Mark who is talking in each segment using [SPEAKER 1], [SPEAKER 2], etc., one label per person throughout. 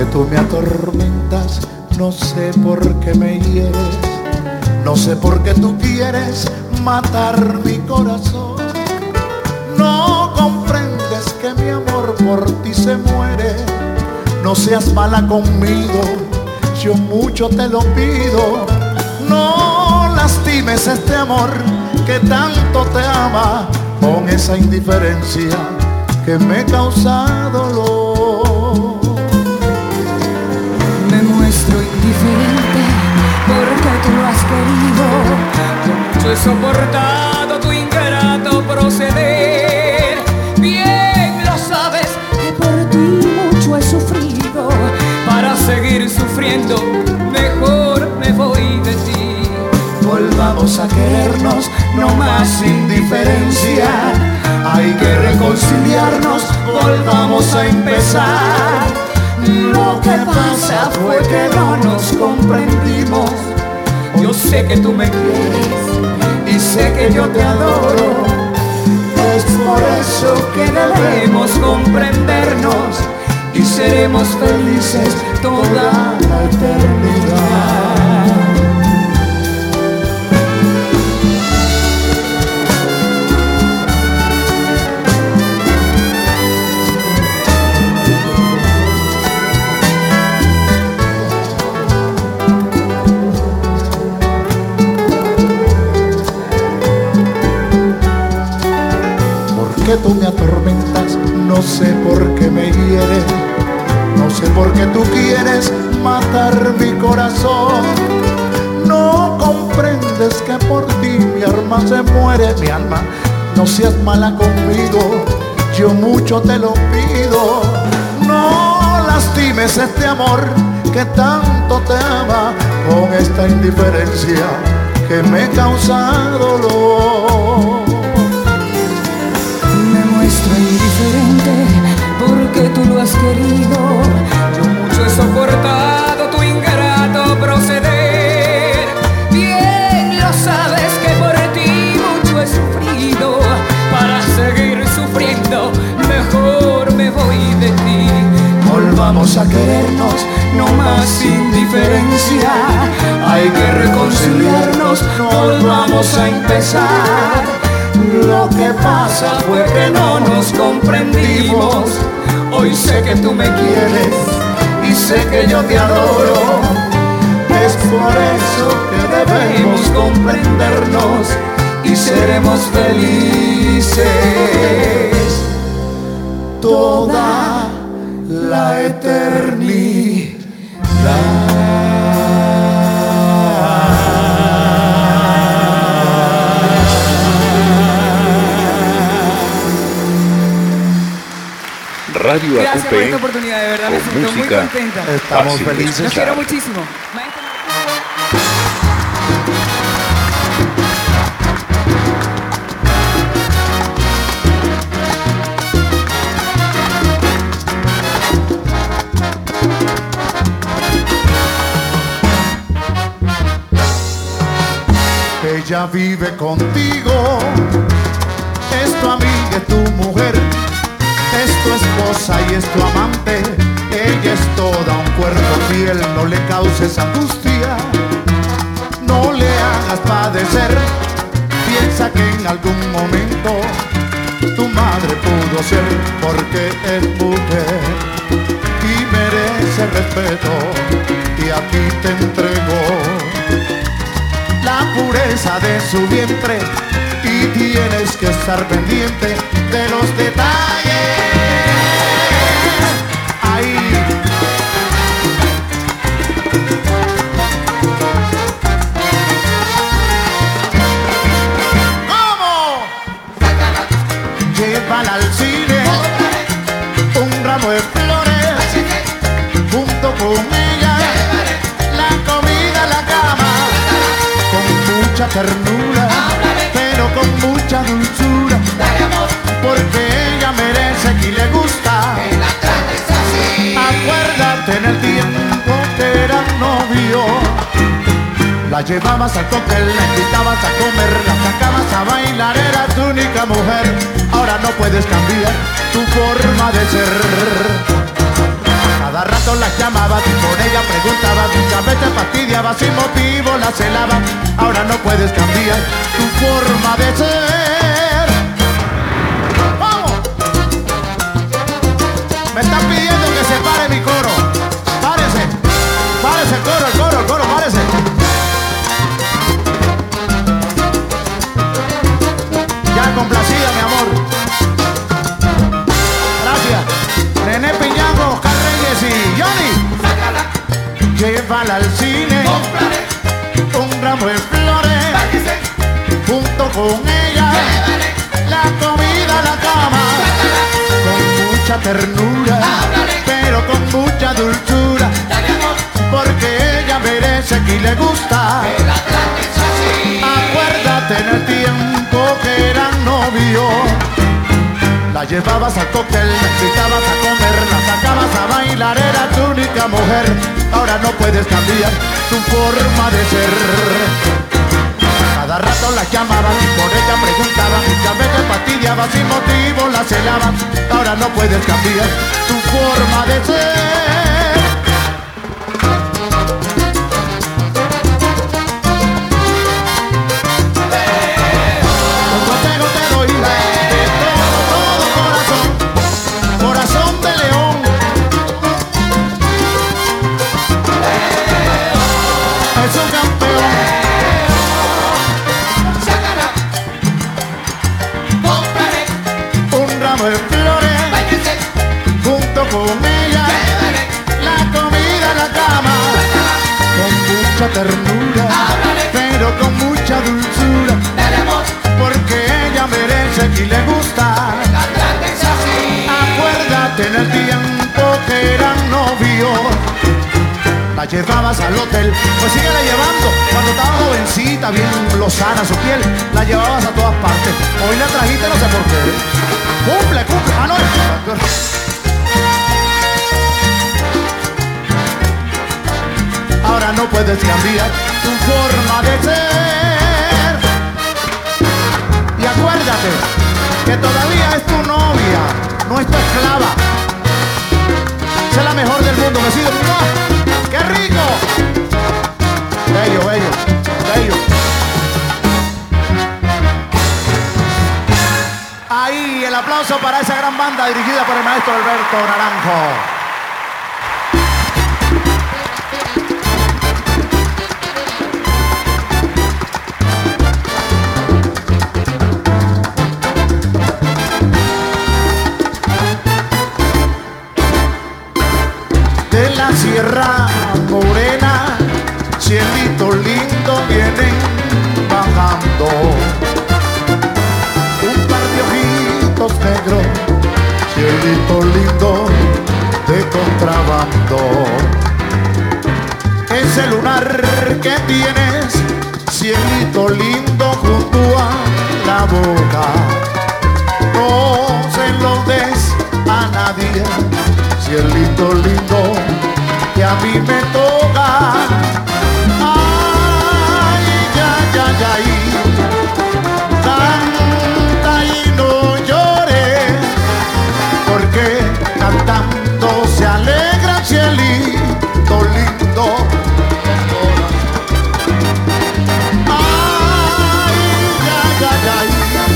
[SPEAKER 1] tú me atormentas, no sé por qué me hieres, no sé por qué tú quieres matar mi corazón. No comprendes que mi amor por ti se muere. No seas mala conmigo, yo mucho te lo pido. No lastimes este amor que tanto te ama con esa indiferencia que me causa dolor.
[SPEAKER 2] Me muestro indiferente porque tú lo has querido. Yo he soportado tu ingrato proceder. Bien lo sabes que por ti mucho he sufrido. Para seguir sufriendo mejor me voy de ti.
[SPEAKER 1] Volvamos a querernos, no más indiferencia. Hay que reconciliarnos, volvamos a empezar. Lo que pasa fue que no nos comprendimos.
[SPEAKER 2] Yo sé que tú me quieres
[SPEAKER 1] y sé que yo te adoro.
[SPEAKER 2] Es por eso que debemos comprendernos y seremos felices toda la eternidad.
[SPEAKER 1] Que tú me atormentas, no sé por qué me hieres, no sé por qué tú quieres matar mi corazón. No comprendes que por ti mi alma se muere, mi alma. No seas mala conmigo, yo mucho te lo pido. No lastimes este amor que tanto te ama con esta indiferencia que me causa dolor.
[SPEAKER 2] Indiferente porque tú lo has querido. Yo mucho he soportado tu ingrato proceder. Bien lo sabes que por ti mucho he sufrido. Para seguir sufriendo mejor me voy de ti.
[SPEAKER 1] Volvamos a querernos,
[SPEAKER 2] no más indiferencia.
[SPEAKER 1] Hay que reconciliarnos, volvamos a empezar.
[SPEAKER 2] Lo que pasa fue que no nos comprendimos. Hoy sé que tú me quieres
[SPEAKER 1] y sé que yo te adoro. Es por eso que debemos comprendernos y seremos felices toda la eternidad.
[SPEAKER 3] Radio
[SPEAKER 2] Gracias
[SPEAKER 3] AQP,
[SPEAKER 2] por esta oportunidad, de verdad me siento muy contenta.
[SPEAKER 1] Estamos felices.
[SPEAKER 2] Los quiero muchísimo.
[SPEAKER 1] Ella vive contigo, es tu amiga, es tu mujer, es tu esposa y es tu amante. Ella es toda un cuerpo fiel, no le causes angustia, no le hagas padecer. Piensa que en algún momento tu madre pudo ser, porque es mujer y merece respeto, y aquí te entregó la pureza de su vientre, y tienes que estar pendiente de los detalles. Ahí. ¿Cómo? Llévala al cine, un ramo de flores, junto con ella, la comida, la cama, con mucha ternura, pero con mucha dulzura, porque ella merece y le gusta. Acuérdate en el tiempo que eran novios, la llevabas al cóctel, la invitabas a comer, la sacabas a bailar, era tu única mujer. Ahora no puedes cambiar tu forma de ser. Cada rato rato la llamaba y por ella preguntaba, muchas veces fastidiaba, sin motivo la celaba. Ahora no puedes cambiar tu forma de ser. ¡Vamos! Me están pidiendo que se pare mi coro. Párese, párese el coro, párese. Ya complacida, mi amor. Gracias. René Piñango, Oscar Reyes y Johnny. Llévala al cine.
[SPEAKER 3] Compraré
[SPEAKER 1] un ramo de flores.
[SPEAKER 3] Váyase.
[SPEAKER 1] Junto con ella.
[SPEAKER 3] Llévale.
[SPEAKER 1] La comida a la cama. Con mucha ternura.
[SPEAKER 3] Háblale.
[SPEAKER 1] Pero con mucha dulzura.
[SPEAKER 3] Dale amor.
[SPEAKER 1] Porque ella merece que le gusta.
[SPEAKER 3] Que la trates así.
[SPEAKER 1] Acuérdate en el tiempo que eran novios. La llevabas al cóctel, la invitabas a comer, la sacabas a bailar, era tu única mujer. Ahora no puedes cambiar tu forma de ser. Cada rato la llamaban y por ella preguntaban, muchas veces fastidiaba, sin motivo la celaban. Ahora no puedes cambiar tu forma de ser. Un consejo te doy, de todo corazón, corazón de león. Es un campeón.
[SPEAKER 3] Sácala. Compraré.
[SPEAKER 1] Un ramo de flores.
[SPEAKER 3] Váyase.
[SPEAKER 1] Junto con ella.
[SPEAKER 3] Llévale.
[SPEAKER 1] La comida a la cama. Con mucha ternura.
[SPEAKER 3] Háblale.
[SPEAKER 1] Pero con mucha dulzura.
[SPEAKER 3] Dale amor.
[SPEAKER 1] Porque ella merece y le gusta.
[SPEAKER 3] Que la trates así.
[SPEAKER 1] Acuérdate en el tiempo que eran novios. La llevabas al hotel, pues síguela llevando. Cuando estaba jovencita, bien lozana su piel, la llevabas a todas partes. Hoy la trajiste, no sé por qué. Cumple. Ah, no. Ahora no puedes cambiar tu forma de ser. Y acuérdate que todavía es tu novia, no es tu esclava. Esa es la mejor del mundo, me sigue. ¡Qué rico! Bello, bello, bello. Ahí el aplauso para esa gran banda dirigida por el maestro Alberto Naranjo. De la Sierra Morena, cielito lindo, vienen bajando un par de ojitos negros, cielito lindo de contrabando. Ese lunar que tienes, cielito lindo, junto a la boca, no se lo des a nadie, cielito lindo, que a mí me toca. Ay, ay, ay, ay. Canta y no llores, porque cantando se alegra, cielito lindo. Ay, ay, ay, ay.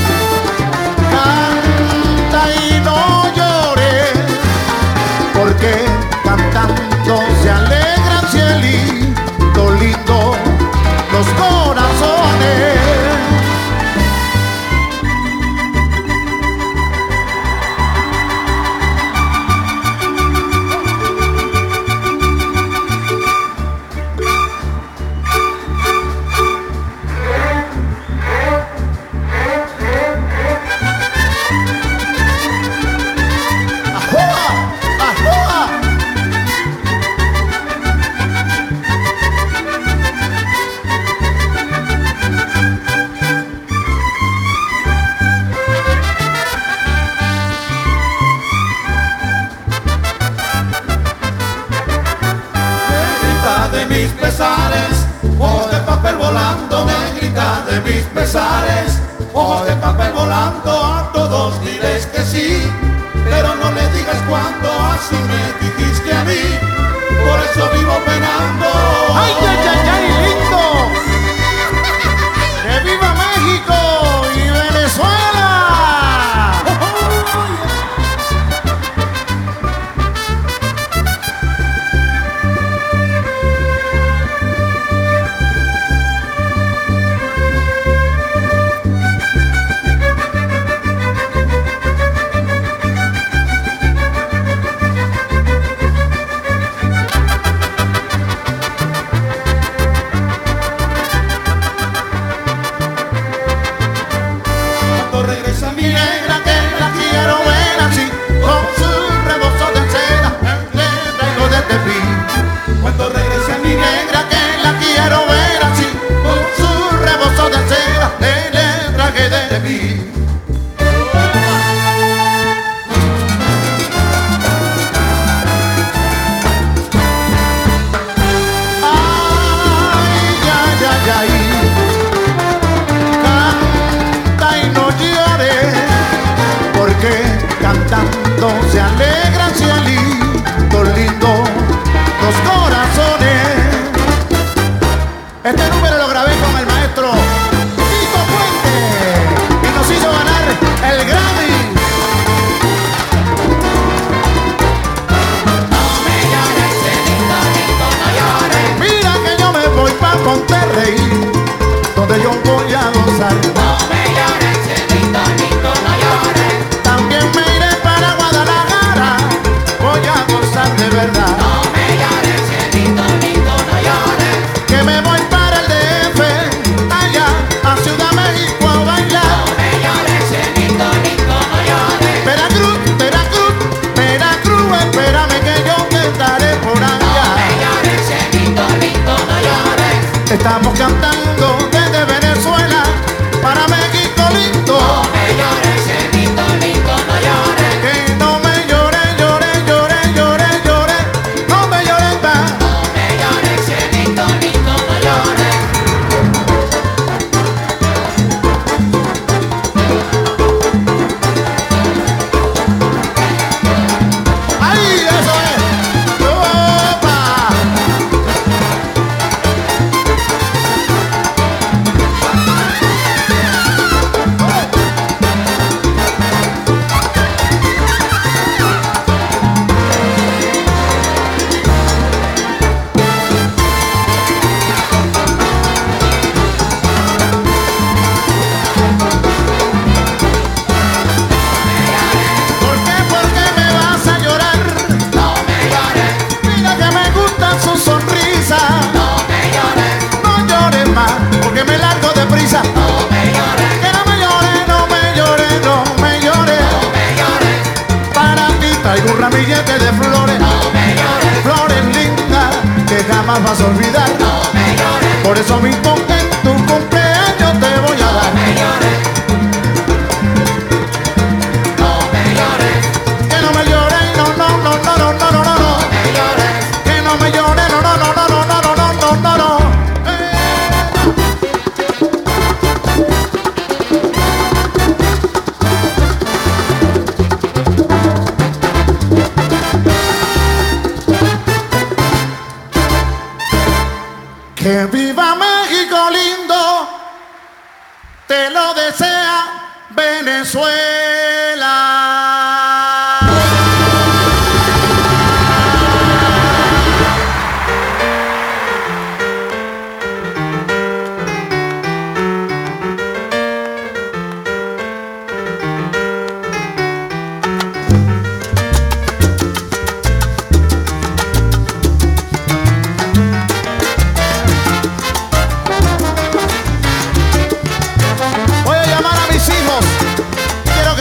[SPEAKER 1] Canta y no llores, porque cantando se alegran, cielito lindo, los corazones.
[SPEAKER 3] De mis pesares, ojos de papel volando, negrita de mis pesares, ojos de papel volando, a todos diles que sí, pero pero no le digas cuándo, así me dijiste a mí, por eso vivo penando.
[SPEAKER 1] ¡Ay, ay, ay, ay, lindo! ¡Que viva México y Venezuela!
[SPEAKER 3] Cuando regrese mi
[SPEAKER 1] negra que la quiero ver así, con su rebozo de seda, le traje de mí. Ay, ay, ay, ay, canta y no llores, porque cantando se alegra cielito lindo. Los corazones. Este número lo grabé con el maestro Tito Puente y nos hizo ganar el Grammy.
[SPEAKER 2] No me llores, cielito lindo, no llores.
[SPEAKER 1] Mira que yo me voy pa' Monterrey, donde yo voy a gozar.
[SPEAKER 2] No me llores, cielito lindo, no llores.
[SPEAKER 1] También me iré para Guadalajara, voy a gozar de verdad. Que me voy para el DF, allá a Ciudad México a bailar.
[SPEAKER 2] No me llores, cielito lindo, no llores.
[SPEAKER 1] Veracruz, Veracruz, Veracruz, espérame que yo te estaré por allá.
[SPEAKER 2] No me llores, cielito lindo, no llores.
[SPEAKER 1] Estamos cantando desde Venezuela para México lindo.
[SPEAKER 2] No me llores, cielito lindo, no llores.
[SPEAKER 1] Que no me llore, llore, llore, llore, llore, no me llores más.
[SPEAKER 2] No me llores, cielito lindo, no llores.
[SPEAKER 1] ¡Ay, eso es! ¡Opa! ¿Por qué? ¿Por qué me vas a llorar?
[SPEAKER 2] No me llores,
[SPEAKER 1] Mira que me gusta su sonrisa.
[SPEAKER 2] no me llores,
[SPEAKER 1] No llores más, porque me largo deprisa.
[SPEAKER 2] no me llores,
[SPEAKER 1] Que no me llores, no me llores, no me llores.
[SPEAKER 2] no me llores,
[SPEAKER 1] Para ti traigo un ramillete de flores.
[SPEAKER 2] no me llores,
[SPEAKER 1] Flores lindas que jamás vas a olvidar.
[SPEAKER 2] no me llores,
[SPEAKER 1] Por eso mismo en tu cumpleaños te voy a dar.
[SPEAKER 2] no me llores. No me llores,
[SPEAKER 1] Que no me llores, no, no, no, no, no, no, no, no, no.
[SPEAKER 2] no me llores.
[SPEAKER 1] Que no me llores, no, no, no, no, no, no, no, no, no, no. Que viva México lindo, te lo desea Venezuela. Voy a llamar a mis hijos. Quiero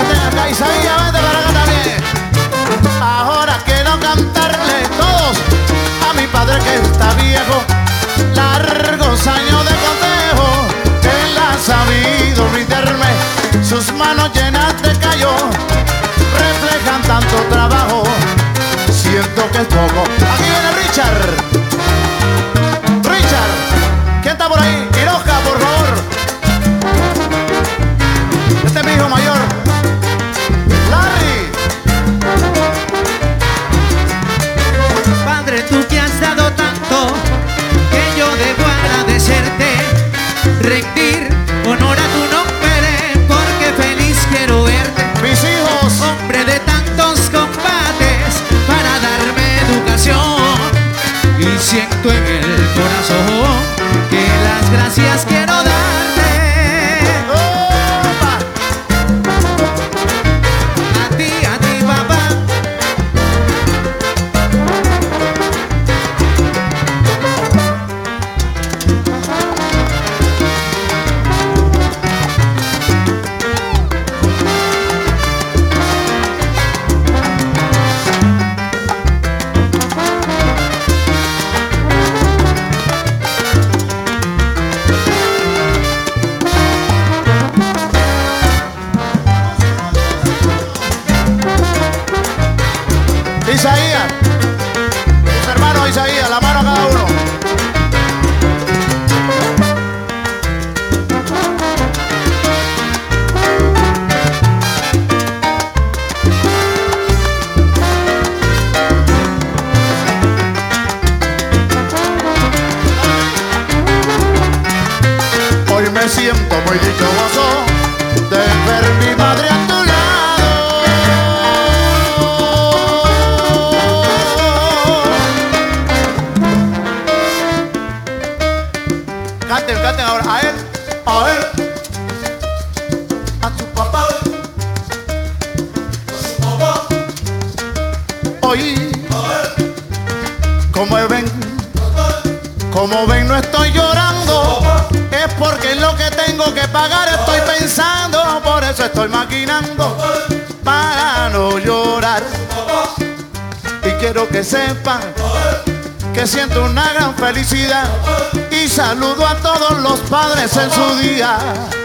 [SPEAKER 1] Como ven, no estoy llorando, es porque en lo que tengo que pagar estoy pensando. Por eso estoy maquinando para no llorar. Y quiero que sepan que siento una gran felicidad y saludo a todos los padres en su día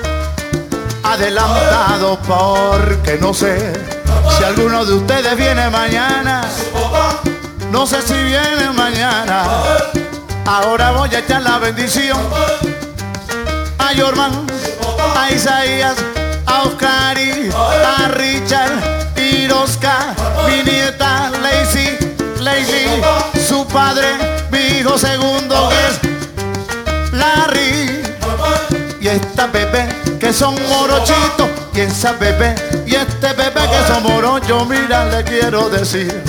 [SPEAKER 1] adelantado, porque no sé si alguno de ustedes viene mañana. No sé si viene mañana. Ahora voy a echar la bendición a Yorman, a Isaías, a Oscari, a Richard, Irosca, mi nieta Lacey, su padre, mi hijo segundo que es Larry, y esta bebé que son morochitos, y esa bebé y este bebé que son morochos. Mira, le quiero decir,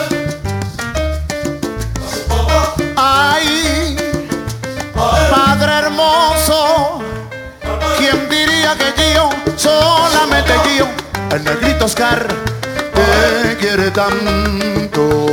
[SPEAKER 1] ay, padre hermoso, ¿quién diría que yo, solamente yo, el negrito Oscar, te quiere tanto?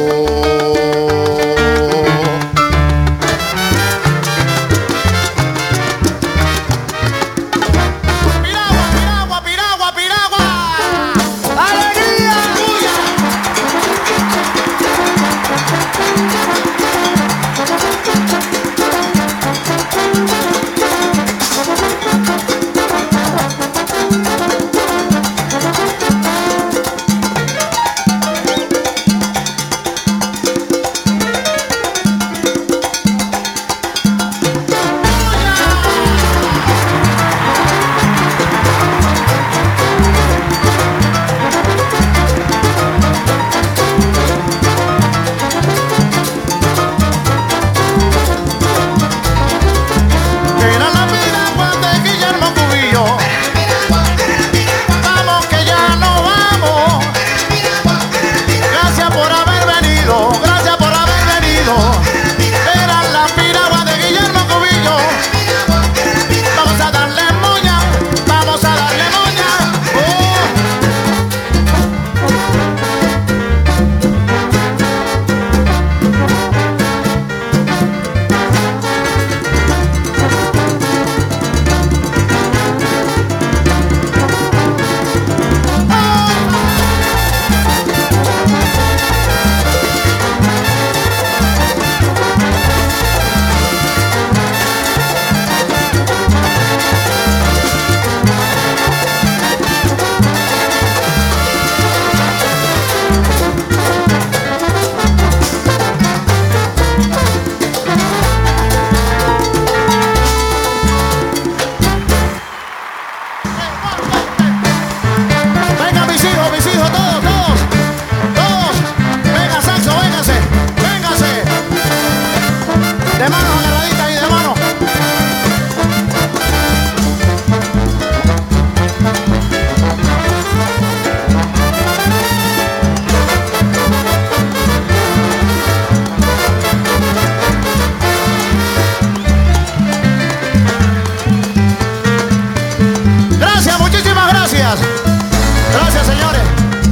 [SPEAKER 1] Gracias, señores.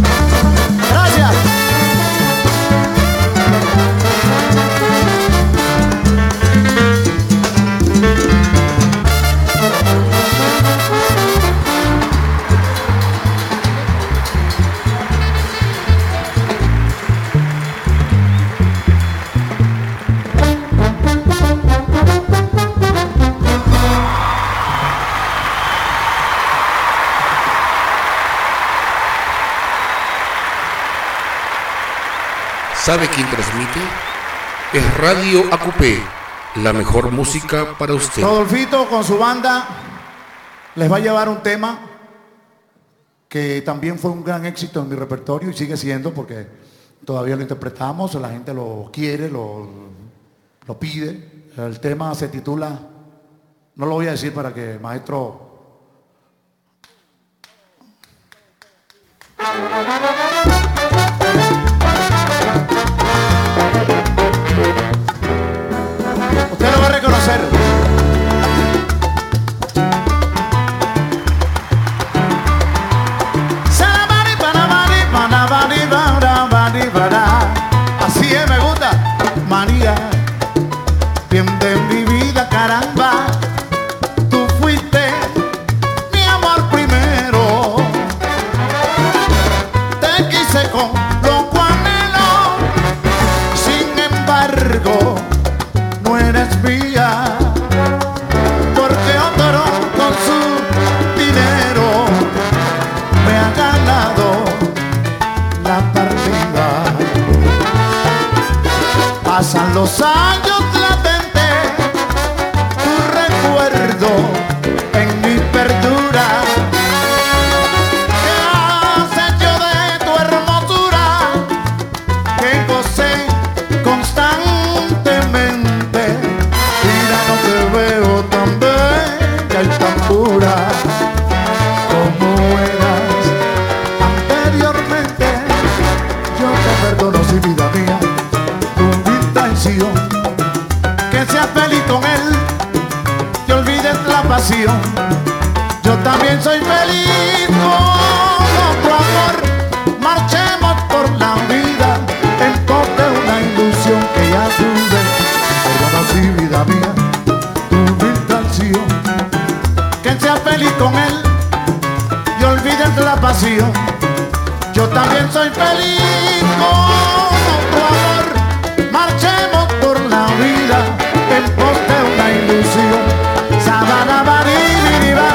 [SPEAKER 1] Gracias.
[SPEAKER 4] ¿Sabe quién transmite? Es Radio Acupé, la mejor música para usted.
[SPEAKER 1] Rodolfito con su banda les va a llevar un tema que también fue un gran éxito en mi repertorio y sigue siendo porque todavía lo interpretamos, la gente lo quiere, lo pide. El tema se titula, no lo voy a decir para que el maestro... Usted lo va a reconocer. Así es, me gusta. María, bienvenido. los años latentes, tu recuerdo en mi perdura. ¿Qué has hecho de tu hermosura que gocé constantemente? Mira, no te veo tan bella y tan pura como eras anteriormente. Yo te perdono, si vida mía, que seas feliz con él y olvides la pasión. Yo también soy feliz con tu amor. Marchemos por la vida en pos de una ilusión que ya tuve. Perdona, si vida mía, tu vil traición. Que seas feliz con él y olvides la pasión. Yo también soy feliz con tu amor. Marchemos por la vida en pos de una ilusión. Sabana, baribiriba.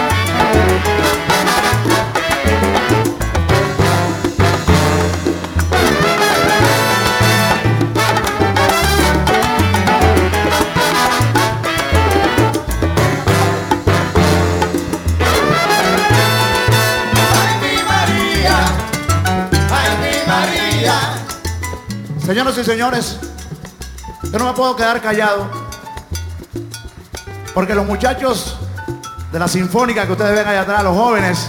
[SPEAKER 3] Ay, mi María, ay, mi María.
[SPEAKER 1] Señoras y señores, yo no me puedo quedar callado, porque los muchachos de la sinfónica que ustedes ven allá atrás, los jóvenes,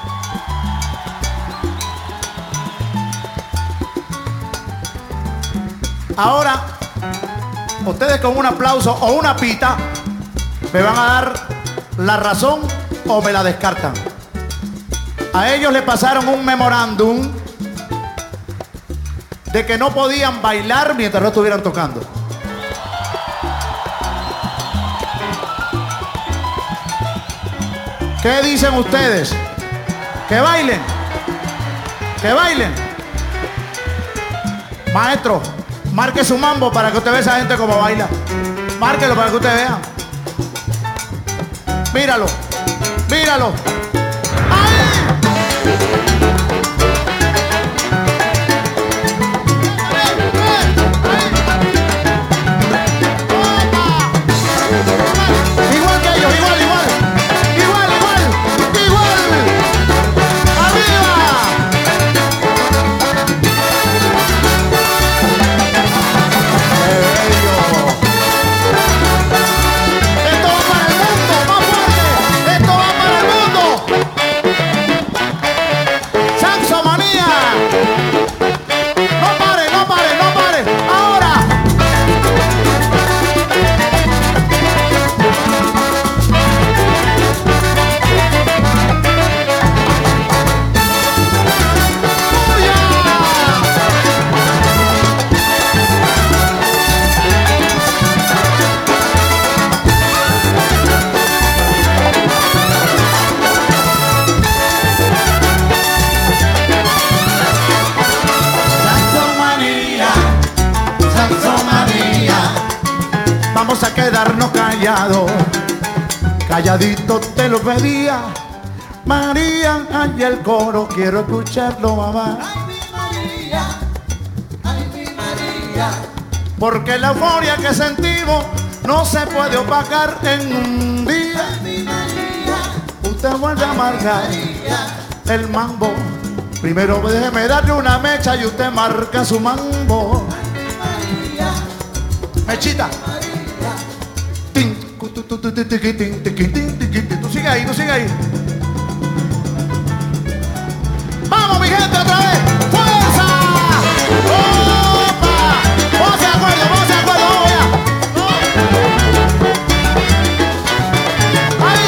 [SPEAKER 1] ahora ustedes con un aplauso o una pita me van a dar la razón o me la descartan. A ellos le pasaron un memorándum de que no podían bailar mientras no estuvieran tocando. ¿Qué dicen ustedes? ¿Que bailen? ¿Que bailen? Maestro, marque su mambo para que usted vea a esa gente como baila. Márquelo para que usted vea. Míralo, míralo. Igual que ellos, igual, igual. Igual, igual, igual. ¡Arriba! ¡Qué bello! Esto va para el mundo, más fuerte. Esto va para el mundo. Saxomanía. No pare, no pare, no pare. Ahora. Vamos a quedarnos callados, calladito te lo pedía. María, ay, el coro, quiero escucharlo, mamá.
[SPEAKER 3] Ay, mi María, ay, mi María.
[SPEAKER 1] Porque la euforia que sentimos no se puede opacar en un día.
[SPEAKER 3] Ay, mi María,
[SPEAKER 1] Usted vuelve a marcar
[SPEAKER 3] María.
[SPEAKER 1] el mambo. Primero déjeme darle una mecha y usted marca su mambo. Mechita. Tú sigue ahí, tú sigue ahí. Vamos, mi gente, otra vez. ¡Fuerza! ¡Opa! Vamos de acuerdo, vamos de acuerdo, vamos ya. Ahí.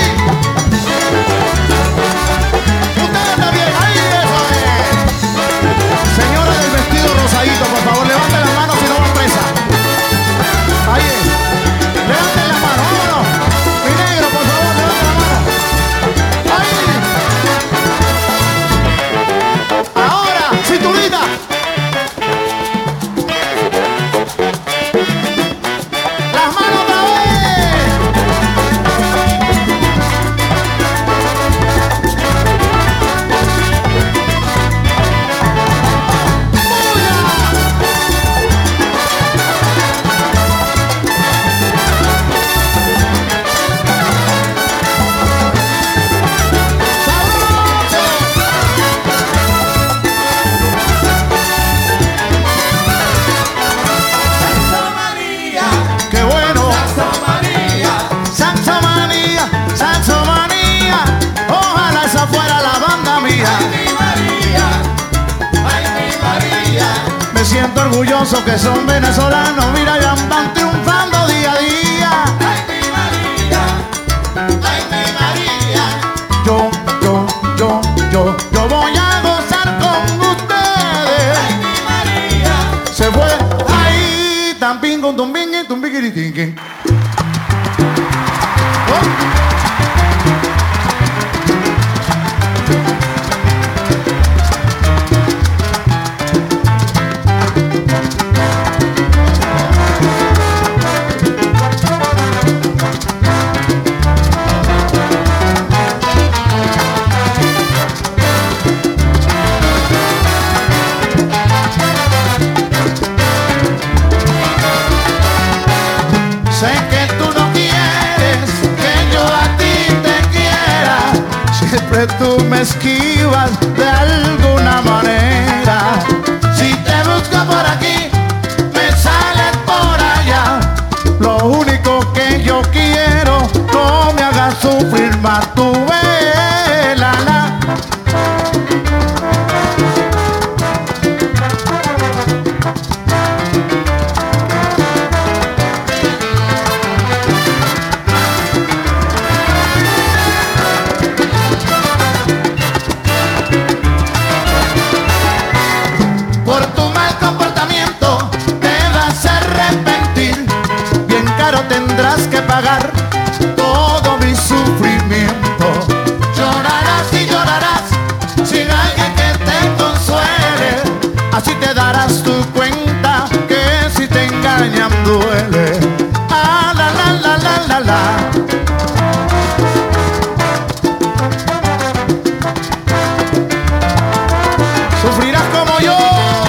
[SPEAKER 1] Ustedes también, ahí, eso es. Señora del vestido rosadito, por favor, levanten las manos si no van presa. Ahí es. Levanten las manos, vámonos. Mi negro, por favor, levanten las manos. Ahí. Me siento orgulloso que son venezolanos, mira, ya van triunfando día a día.
[SPEAKER 3] Ay, mi María, ay, mi María.
[SPEAKER 1] Yo voy a gozar con ustedes.
[SPEAKER 3] Ay, mi María.
[SPEAKER 1] Se fue ahí, tampín con tumbín y tumbiquiritinquín. Sé que tú no quieres que yo a ti te quiera. Siempre tú me esquivas de alguna manera. Si te busco por aquí, me sales por allá. Lo único que yo quiero, no me hagas sufrir más, tú vélala. Por tu mal comportamiento te vas a arrepentir. Bien caro tendrás que pagar todo mi sufrimiento. Llorarás y llorarás sin alguien que te consuele. Así te darás tu cuenta que si te engañan duele. Ah, la la la la la la. Sufrirás como yo.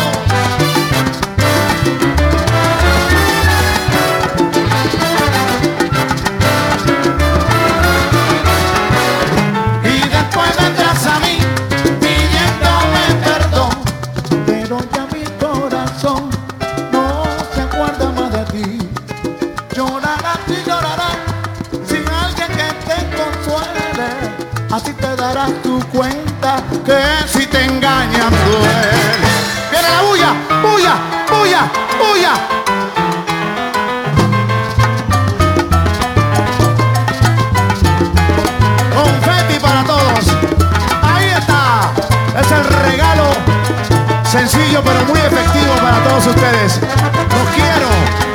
[SPEAKER 1] Y después vendrás a mí pidiéndome perdón. Pero ya mi corazón no se acuerda más de ti. Llorarás y llorarás sin alguien que te consuele. Así te darás tu cuenta que si te engañan duele. ¡Viene la bulla! ¡Bulla! ¡Bulla! ¡Bulla! Confeti para todos. Ahí está. Es el regalo sencillo pero muy efectivo para todos ustedes. Los quiero.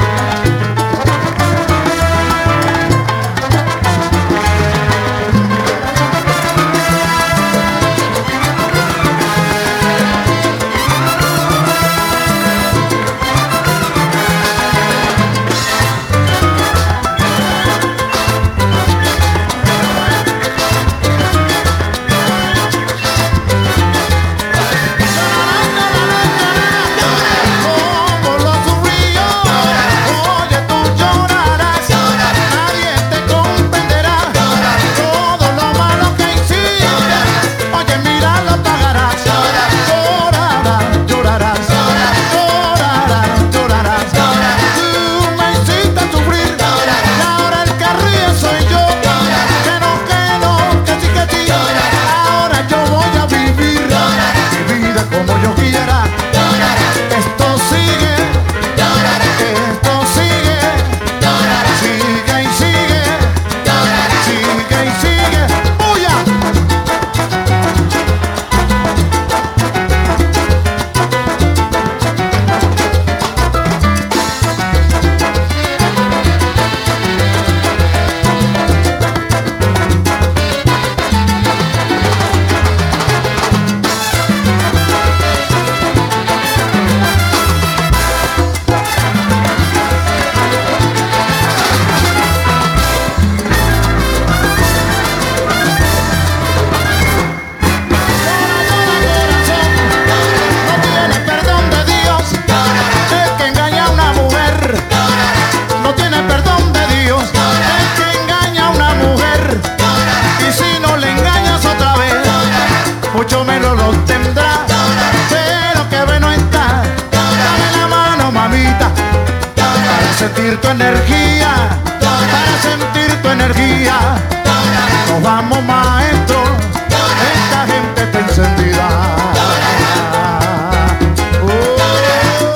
[SPEAKER 1] Como lo sufrí yo, oye tú llorarás, nadie te comprenderá todo lo malo que hiciste. Oye mira lo pagarás, llorarás, llorarás, llorarás, llorarás. Tú me hiciste sufrir y ahora el que ríe soy yo. Que no, que sí, que sí. Ahora yo voy a vivir mi vida como yo quiera. Esto sigue, esto sigue, sigue y sigue, sigue y sigue. ¡Bulla! No tiene perdón de Dios el que engaña a una mujer. No tiene perdón de Dios el que engaña a una mujer. Y si no le engañas otra vez, mucho menos lo tendrá. Pero que bueno está, dame la mano mamita, para sentir tu energía, para sentir tu energía. Nos vamos maestro, esta gente está encendida. Oh.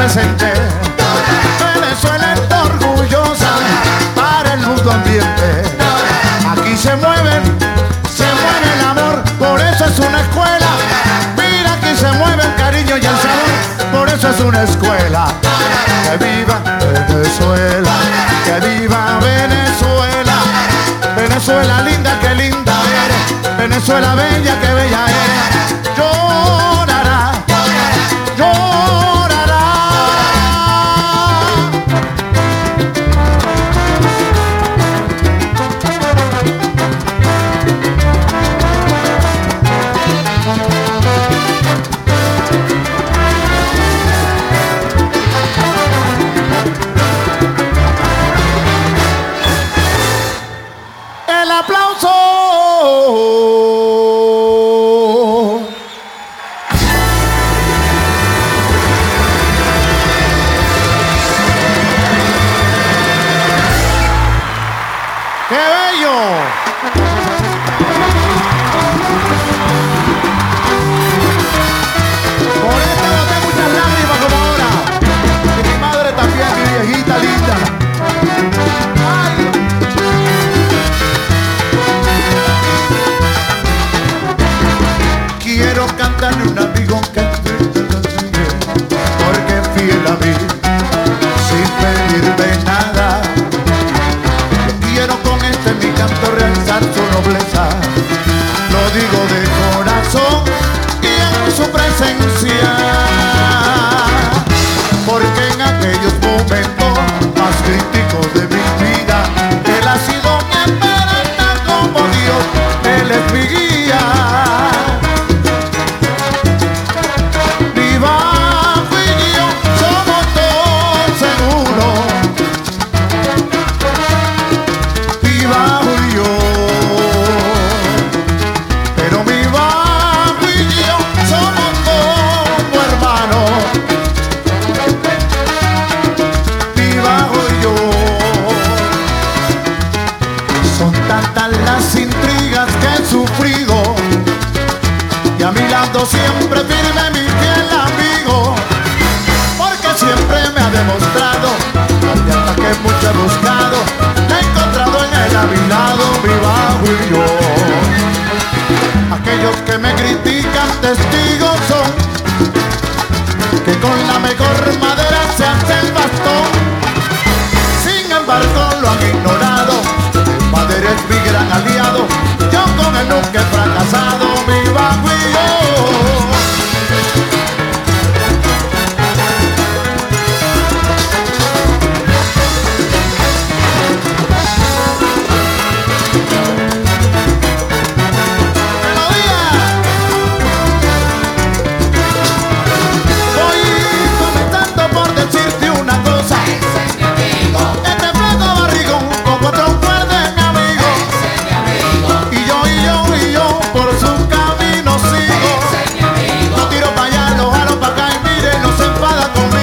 [SPEAKER 1] presente. Venezuela está orgullosa para el mundo ambiente. Aquí se mueve el amor, por eso es una escuela. Mira, aquí se mueve el cariño y el sabor, por eso es una escuela. Que viva Venezuela, que viva Venezuela. Venezuela linda, que linda eres. Venezuela bella, que bella eres. Llorará, llorará. El aplauso. ¡Qué bello! Por esto boté muchas lágrimas como ahora. Y mi madre también, mi viejita linda. ¡Ay! Quiero cantarle un amigo que porque es fiel a mí, sin pedirme nada. Quiero con este mi canto realzar su nobleza. Lo digo de corazón y en su presencia, porque en aquellos momentos más críticos de mi vida, Él ha sido mi esperanza como Dios, Él es mi guía. Mi bajo y yo somos todos seguros. Mi bajo y yo, pero mi bajo y yo somos como hermanos. Mi bajo y yo, son tantas las intrigas que he sufrido, y a mi lado siempre firme mi fiel amigo, porque siempre me ha demostrado la lealtad que mucho he buscado. La he encontrado en él a mi lado, mi bajo y yo. Aquellos que me critican testigos son que con la mejor madera se hace el bastón. Sin embargo lo han ignorado. Mi madera es mi gran aliado. Yo con él nunca he fracasado, mi bajo y yo. Voy comenzando por decirte una cosa. Este flaco barrigón con cuatro cuerdas, mi amigo. Y yo por su camino sigo. No tiro para allá, lo jalo para acá y mire, no se enfada conmigo.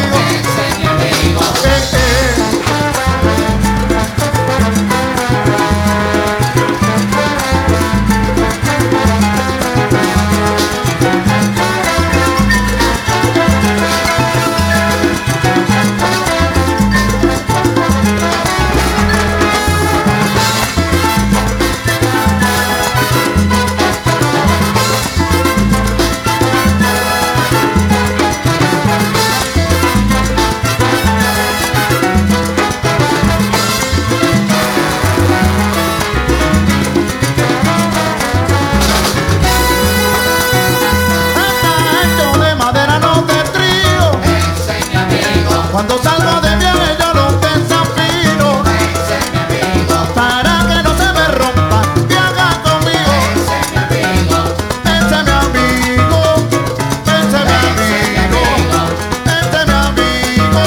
[SPEAKER 1] Hecho de madera, no de trío. Cuando salgo de viaje yo los desafino. Para que no se me rompa, viaja conmigo. Ese es mi amigo, ese es mi amigo, ese es mi amigo.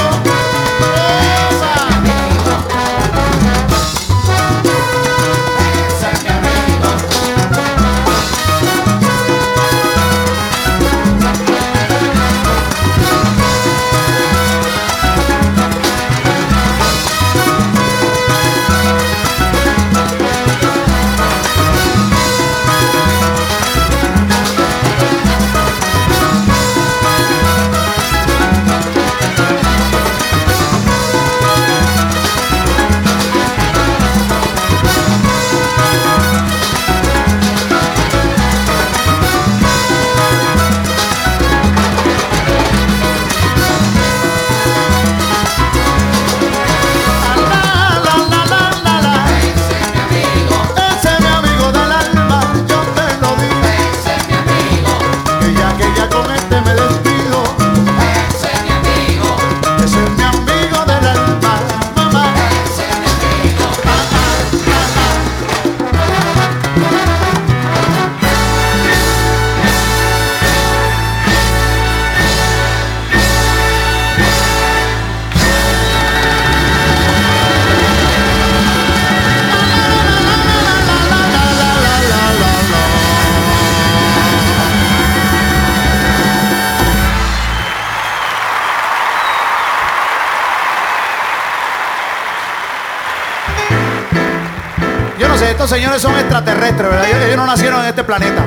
[SPEAKER 1] estos señores son extraterrestres, ¿verdad? Ellos no nacieron en este planeta.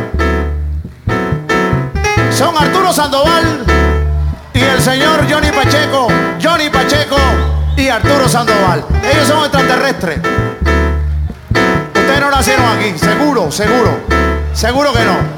[SPEAKER 1] Son Arturo Sandoval y el señor Johnny Pacheco y Arturo Sandoval. Ellos son extraterrestres. Ustedes no nacieron aquí, seguro que no.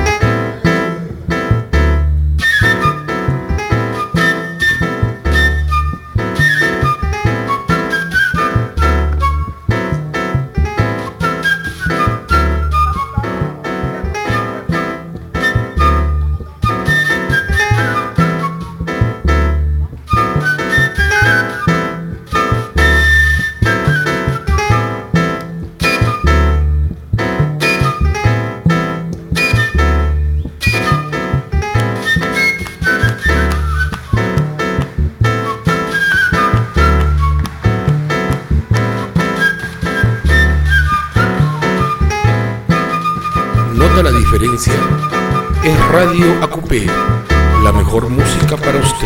[SPEAKER 4] La diferencia es Radio ACUPE, la mejor música para usted.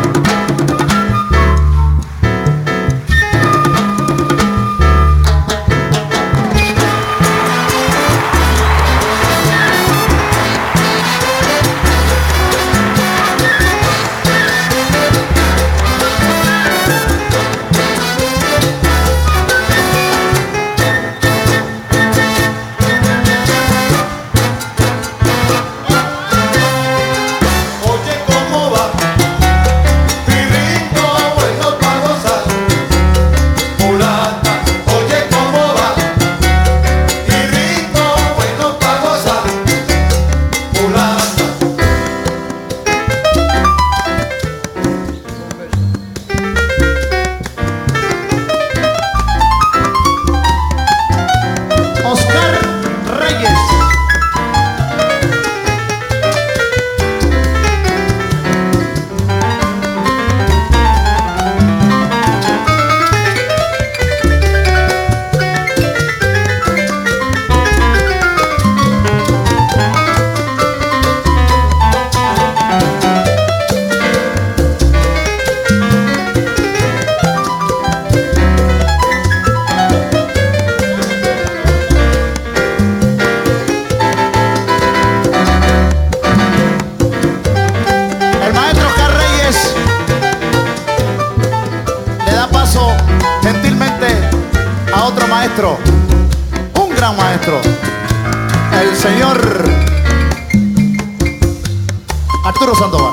[SPEAKER 4] Un gran maestro, el señor Arturo Sandoval.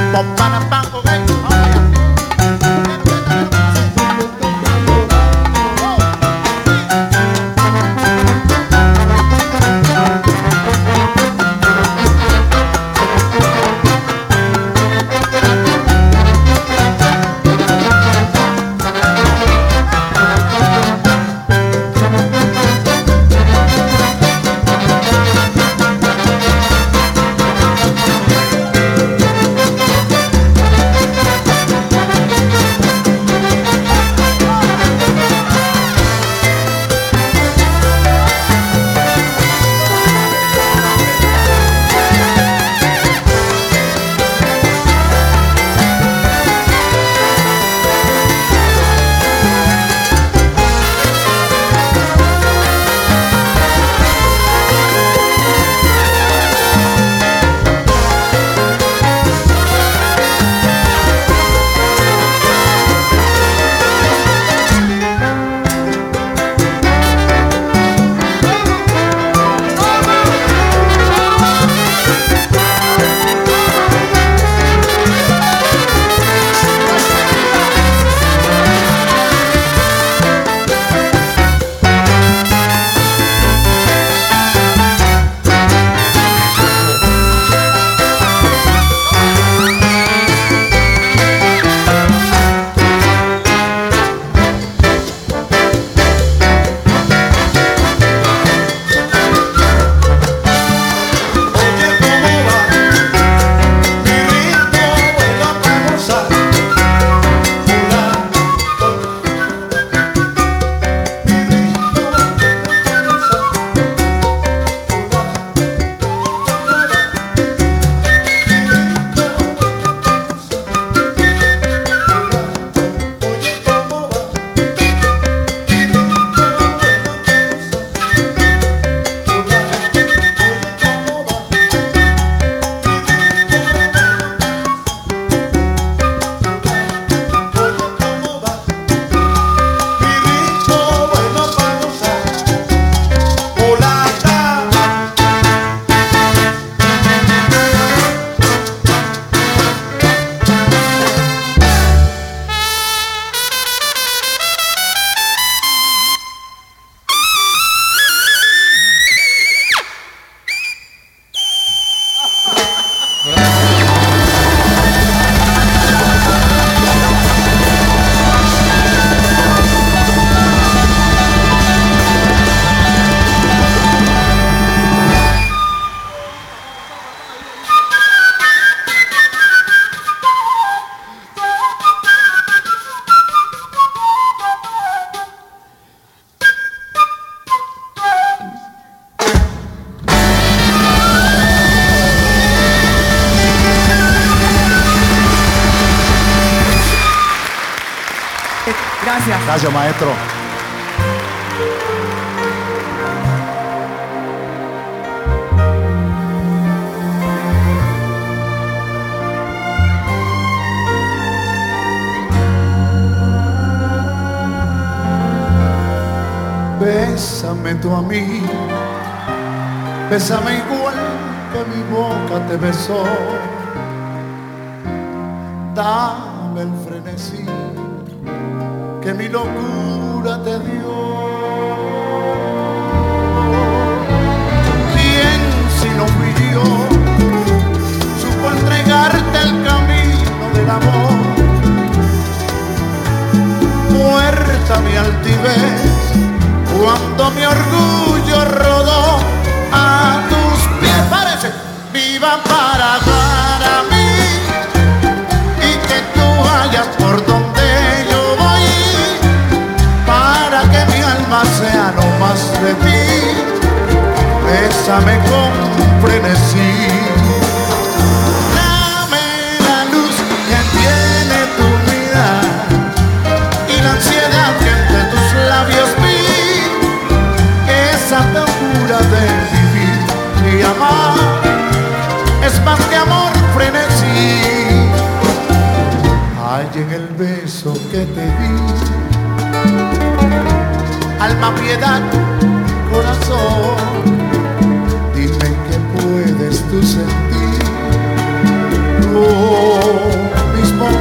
[SPEAKER 2] Gracias.
[SPEAKER 1] Gracias, maestro. Bésame tú a mí, bésame igual que mi boca te besó. Dame el frenesí que mi locura te dio. ¿Quién si no fui yo supo entregarte el camino del amor? Muerta mi altivez cuando mi orgullo rodó a tus pies. Parece viva para mí y que tú vayas por donde yo voy, para que mi alma sea no más de ti. Bésame con frenesí, dame la luz que tiene tu mirada y la ansiedad que entre tus labios vi. Esa locura de vivir y amar es más que amor, frenesí. Hay en el beso que te di, alma, piedad, corazón, dime qué puedes tú sentir. Oh,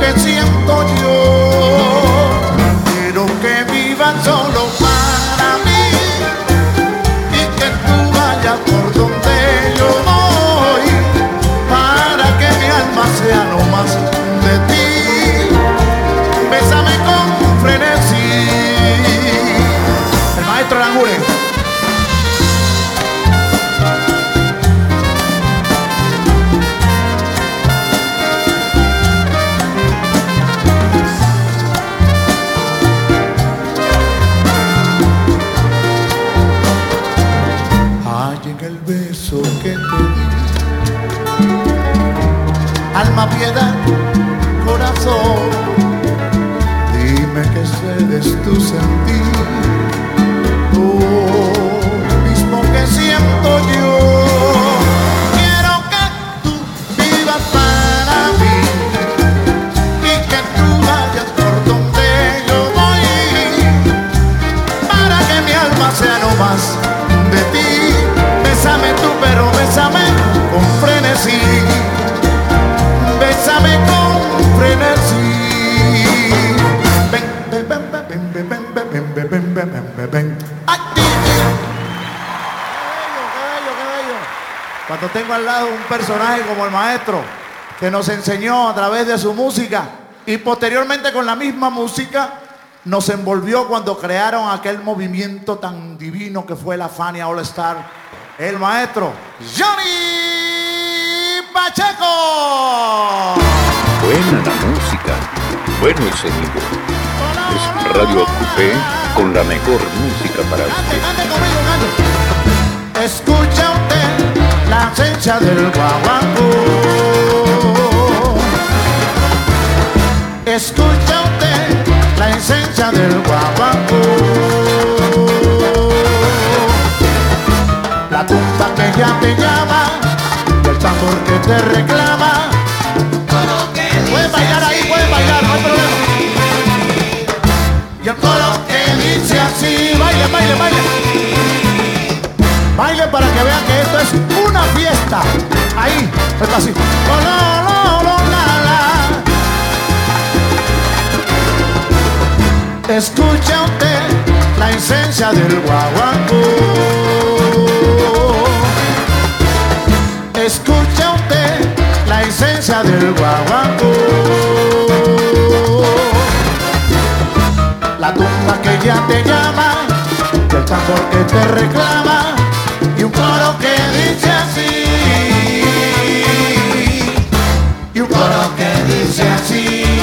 [SPEAKER 1] que siento yo. Quiero que vivas solo para mí y que tú vayas por donde yo voy, para que mi alma sea no más de ti. Bésame con frenesí. El maestro Aranguren. Que te di, alma, piedad, corazón, dime que cedes tu sentir, lo mismo que siento yo. Quiero que tú vivas para mí y que tú vayas por donde yo voy, para que mi alma sea no más de ti. Bésame tú, pero bésame con frenesí. Bésame con frenesí. Ven, ven, ven, ven, ven, ven, ven, ven, ven, ven, ven, ven. ¡Ay! ¡Qué bello, qué bello! Cuando tengo al lado un personaje como el maestro, que nos enseñó a través de su música y posteriormente con la misma música nos envolvió cuando crearon aquel movimiento tan divino que fue la Fania All Star. El maestro Johnny Pacheco.
[SPEAKER 5] Buena la música, bueno el sonido. Es Radio Acupé con la mejor música para usted.
[SPEAKER 1] Cante conmigo, cante. Escucha usted la esencia del guaguancó. Escucha usted la esencia del guaguancó. La tumba que ya te llama, el tambor que te reclama. Puedes bailar ahí, puedes bailar, no hay problema. Y el coro que dice así, baile, baile, baile. Baile para que vean que esto es una fiesta. Ahí, es así. Escucha usted la esencia del guaguancó. Escucha usted la esencia del guaguancó. La tumba que ya te llama, el tambor que te reclama y un coro que dice así. Y un coro que dice así.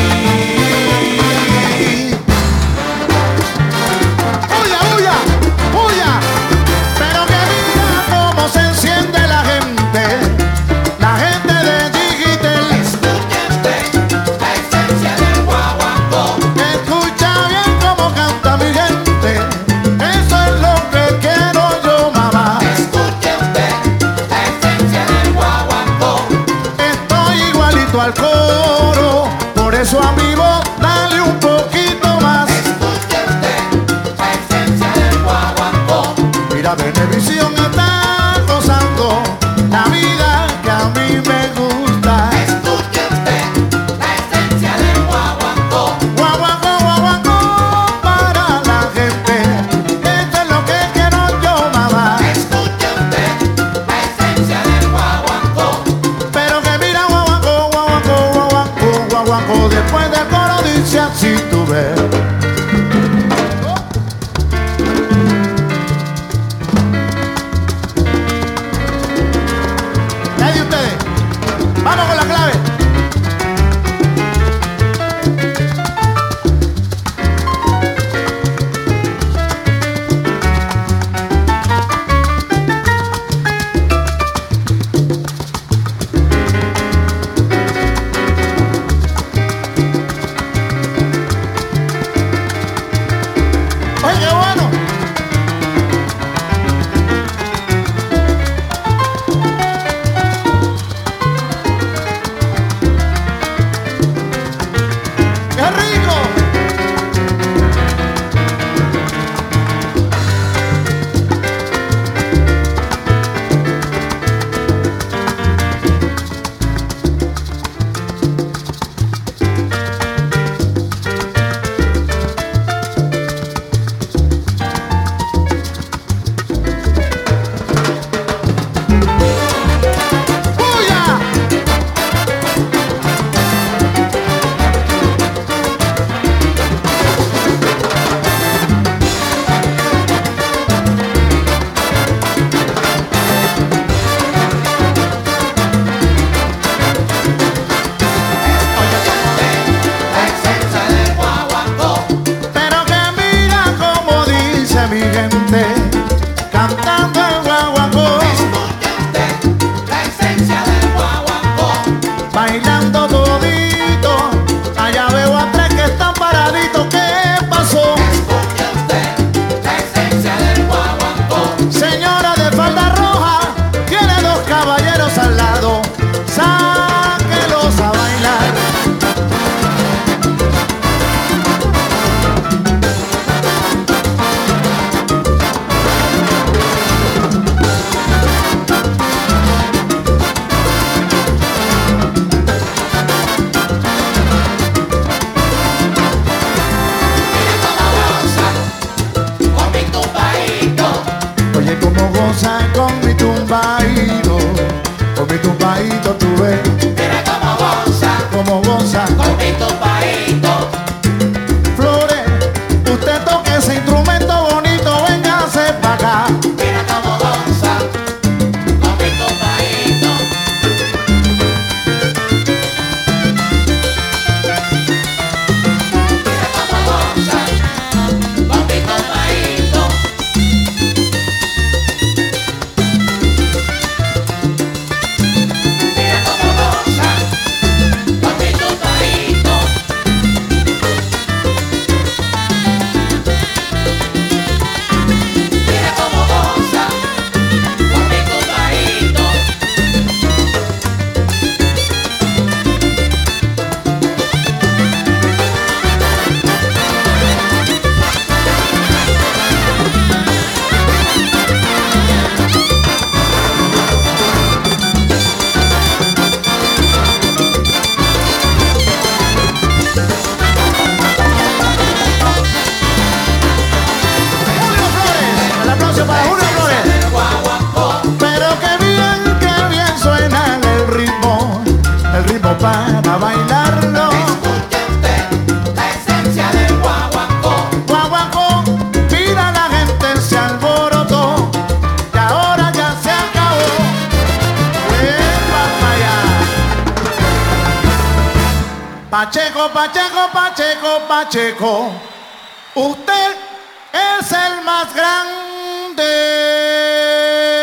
[SPEAKER 1] ¡Huya, huya, huya! Pero que mira cómo se enciende la gente de Digital.
[SPEAKER 3] Escucha usted la esencia del guaguancó.
[SPEAKER 1] Escucha bien cómo canta mi gente, eso es lo que quiero yo, mamá.
[SPEAKER 3] Escucha usted la esencia del guaguancó.
[SPEAKER 1] Estoy igualito al coro, por eso a mi voz dale un poquito más.
[SPEAKER 3] Escucha usted la esencia del guaguancó.
[SPEAKER 1] Mira, Venevisión está gozando la vida que a mí me gusta.
[SPEAKER 3] Escucha usted la esencia del guaguancó.
[SPEAKER 1] Guaguancó, guaguancó para la gente, esto es lo que quiero yo, mamá.
[SPEAKER 3] Escucha usted la esencia del guaguancó.
[SPEAKER 1] Pero que mira, guaguancó, guaguancó, guaguancó, guaguancó, después del coro dice así, tú ves. ¿Qué hay de ustedes? Vamos con la clave.
[SPEAKER 3] con mi tumbadito.
[SPEAKER 1] Flores, usted toque ese instrumento bonito, véngase pa' acá.
[SPEAKER 3] Mira cómo goza con mi tumbadito. Mira cómo goza con mi tumbadito. Mira cómo goza con mi tumbadito. Mira cómo goza con mi tumbadito.
[SPEAKER 1] Julio Flores, el aplauso para Julio Flores.
[SPEAKER 3] Del guaguancó.
[SPEAKER 1] Pero qué bien suena el ritmo para bailarlo.
[SPEAKER 3] Escuche usted la esencia del guaguancó.
[SPEAKER 1] Guaguancó, mira la gente se alborotó y ahora ya se acabó. ¡Epa, allá! Pacheco, Pacheco, Pacheco, Pacheco, usted es el más grande.